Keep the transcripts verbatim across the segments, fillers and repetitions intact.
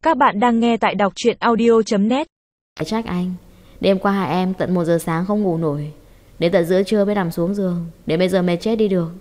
Các bạn đang nghe tại đọc truyện audio chấm net. Trách anh. Đêm qua hai em tận một giờ sáng không ngủ nổi, đến tận giữa trưa mới nằm xuống giường. Đến bây giờ mệt chết đi được.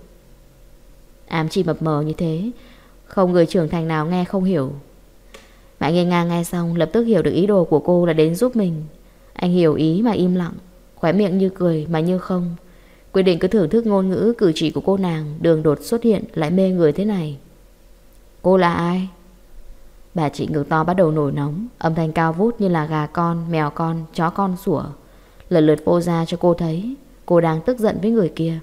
Ám chỉ mập mờ như thế, không người trưởng thành nào nghe không hiểu. Mạnh Nghiên Ngang nghe xong lập tức hiểu được ý đồ của cô là đến giúp mình. Anh hiểu ý mà im lặng, khóe miệng như cười mà như không. Quyết định cứ thưởng thức ngôn ngữ cử chỉ của cô nàng đường đột xuất hiện lại mê người thế này. Cô là ai? Bà chị ngực to bắt đầu nổi nóng, âm thanh cao vút như là gà con, mèo con, chó con sủa, lần lượt phô ra cho cô thấy cô đang tức giận với người kia.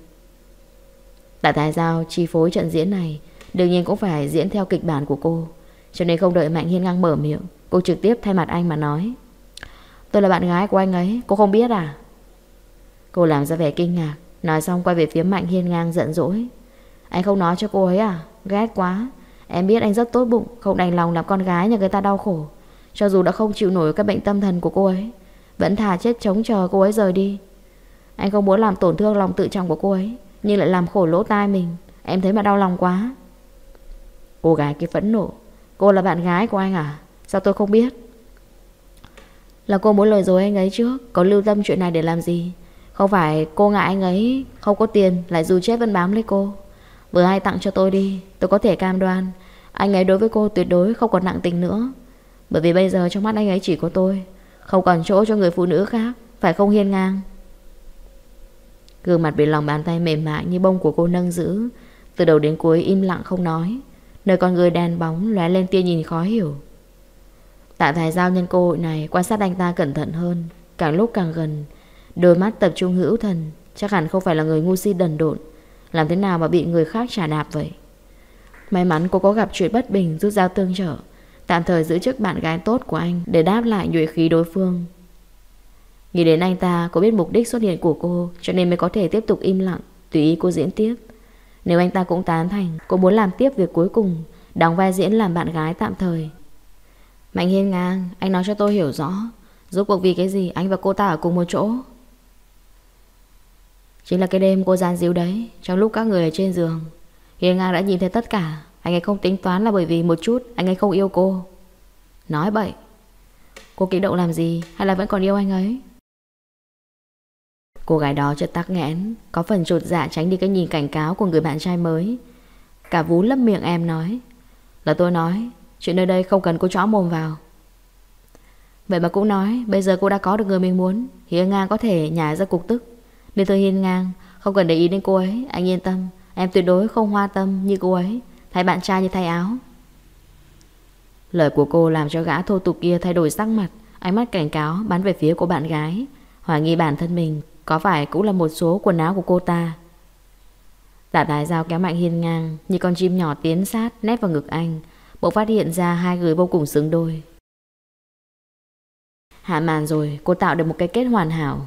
Tạ Thái Giao chi phối trận diễn này, đương nhiên cũng phải diễn theo kịch bản của cô, cho nên không đợi Mạnh Hiên Ngang mở miệng, cô trực tiếp thay mặt anh mà nói: Tôi là bạn gái của anh ấy, cô không biết à? Cô làm ra vẻ kinh ngạc, nói xong quay về phía Mạnh Hiên Ngang giận dỗi: Anh không nói cho cô ấy à? Ghét quá. Em biết anh rất tốt bụng, không đành lòng làm con gái nhà người ta đau khổ. Cho dù đã không chịu nổi các bệnh tâm thần của cô ấy, vẫn thà chết chống chờ cô ấy rời đi. Anh không muốn làm tổn thương lòng tự trọng của cô ấy, nhưng lại làm khổ lỗ tai mình. Em thấy mà đau lòng quá. Cô gái kia phẫn nộ: Cô là bạn gái của anh à? Sao tôi không biết? Là cô muốn lừa dối anh ấy trước. Có lưu tâm chuyện này để làm gì? Không phải cô ngại anh ấy không có tiền, lại dù chết vẫn bám lấy cô. Vừa hay tặng cho tôi đi, tôi có thể cam đoan anh ấy đối với cô tuyệt đối không còn nặng tình nữa. Bởi vì bây giờ trong mắt anh ấy chỉ có tôi, không còn chỗ cho người phụ nữ khác. Phải không Hiên Ngang? Gương mặt bị lòng bàn tay mềm mại như bông của cô nâng giữ, từ đầu đến cuối im lặng không nói, nơi con người đèn bóng lóe lên tia nhìn khó hiểu. Tạ Thái Giao nhân cơ hội này quan sát anh ta cẩn thận hơn, càng lúc càng gần, đôi mắt tập trung hữu thần. Chắc hẳn không phải là người ngu si đần độn, làm thế nào mà bị người khác trả đạp vậy. May mắn cô có gặp chuyện bất bình rút dao tương trợ, tạm thời giữ chức bạn gái tốt của anh để đáp lại nhuệ khí đối phương. Nghĩ đến anh ta, cô biết mục đích xuất hiện của cô, cho nên mới có thể tiếp tục im lặng, tùy ý cô diễn tiếp. Nếu anh ta cũng tán thành, cô muốn làm tiếp việc cuối cùng, đóng vai diễn làm bạn gái tạm thời. Mạnh Hiên Ngang, anh nói cho tôi hiểu rõ, rốt cuộc vì cái gì anh và cô ta ở cùng một chỗ? Chính là cái đêm cô gian díu đấy, trong lúc các người ở trên giường, Hiên Ngang đã nhìn thấy tất cả. Anh ấy không tính toán là bởi vì một chút anh ấy không yêu cô. Nói bậy. Cô kích động làm gì, hay là vẫn còn yêu anh ấy? Cô gái đó chợt tắc nghẽn, có phần chột dạ tránh đi cái nhìn cảnh cáo của người bạn trai mới. Cả vú lấp miệng em nói: Là tôi nói, chuyện nơi đây không cần cô chõ mồm vào. Vậy mà cũng nói, bây giờ cô đã có được người mình muốn, Hiên Ngang có thể nhả ra cục tức. Nên thưa Hiên Ngang, không cần để ý đến cô ấy, anh yên tâm, em tuyệt đối không hoa tâm như cô ấy, thay bạn trai như thay áo. Lời của cô làm cho gã thô tục kia thay đổi sắc mặt, ánh mắt cảnh cáo bắn về phía cô bạn gái, hoài nghi bản thân mình có phải cũng là một số quần áo của cô ta. Tạ Thái Giao kéo Mạnh Hiên Ngang như con chim nhỏ tiến sát nép vào ngực anh, bỗng phát hiện ra hai người vô cùng xứng đôi. Hạ màn rồi, cô tạo được một cái kết hoàn hảo.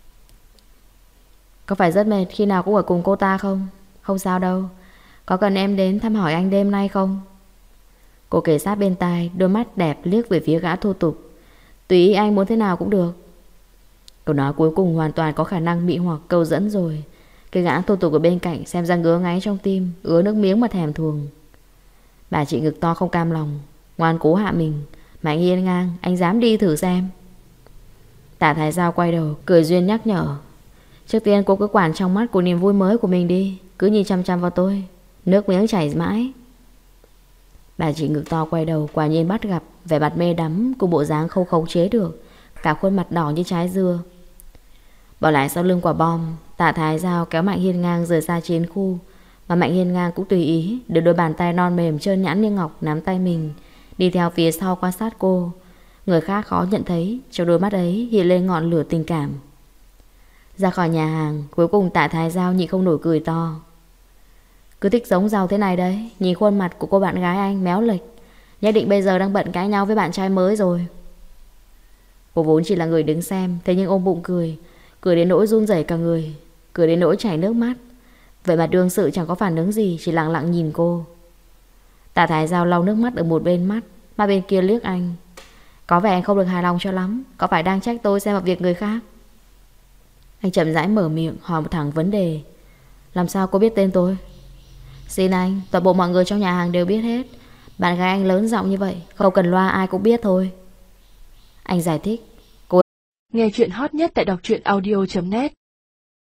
Có phải rất mệt khi nào cũng ở cùng cô ta không? Không sao đâu. Có cần em đến thăm hỏi anh đêm nay không? Cô kể sát bên tai, đôi mắt đẹp liếc về phía gã thô tục. Tùy ý anh muốn thế nào cũng được. Câu nói cuối cùng hoàn toàn có khả năng mị hoặc câu dẫn rồi. Cái gã thô tục ở bên cạnh xem ra ngứa ngáy trong tim, ứa nước miếng mà thèm thuồng. Bà chị ngực to không cam lòng, ngoan cố hạ mình. Mạnh Hiên Ngang, anh dám đi thử xem. Tạ Thái Giao quay đầu, cười duyên nhắc nhở: Trước tiên cô cứ quản trong mắt của niềm vui mới của mình đi, cứ nhìn chăm chăm vào tôi, nước miếng chảy mãi. Bà chị ngực to quay đầu, quả nhiên bắt gặp vẻ mặt mê đắm cùng bộ dáng không khống chế được, cả khuôn mặt đỏ như trái dưa. Bỏ lại sau lưng quả bom, Tạ Thái Giao kéo Mạnh Hiên Ngang rời xa chiến khu, mà Mạnh Hiên Ngang cũng tùy ý đưa đôi bàn tay non mềm trơn nhẵn như ngọc nắm tay mình, đi theo phía sau quan sát cô. Người khác khó nhận thấy trong đôi mắt ấy hiện lên ngọn lửa tình cảm. Ra khỏi nhà hàng, cuối cùng Tạ Thái Giao nhịn không nổi cười to. Cứ thích giống giàu thế này đấy. Nhìn khuôn mặt của cô bạn gái anh méo lệch, nhất định bây giờ đang bận cãi nhau với bạn trai mới rồi. Cô vốn chỉ là người đứng xem, thế nhưng ôm bụng cười, cười đến nỗi run rẩy cả người, cười đến nỗi chảy nước mắt. Vậy mà đương sự chẳng có phản ứng gì, chỉ lặng lặng nhìn cô. Tạ Thái Giao lau nước mắt ở một bên mắt, mà bên kia liếc anh. Có vẻ anh không được hài lòng cho lắm, có phải đang trách tôi xem vào việc người khác? Anh chậm rãi mở miệng hỏi một thẳng vấn đề: Làm sao cô biết tên tôi? Xin anh, toàn bộ mọi người trong nhà hàng đều biết hết. Bạn gái anh lớn giọng như vậy, không cần loa ai cũng biết thôi. Anh giải thích. Nghe chuyện hot nhất tại đọc truyện audio chấm net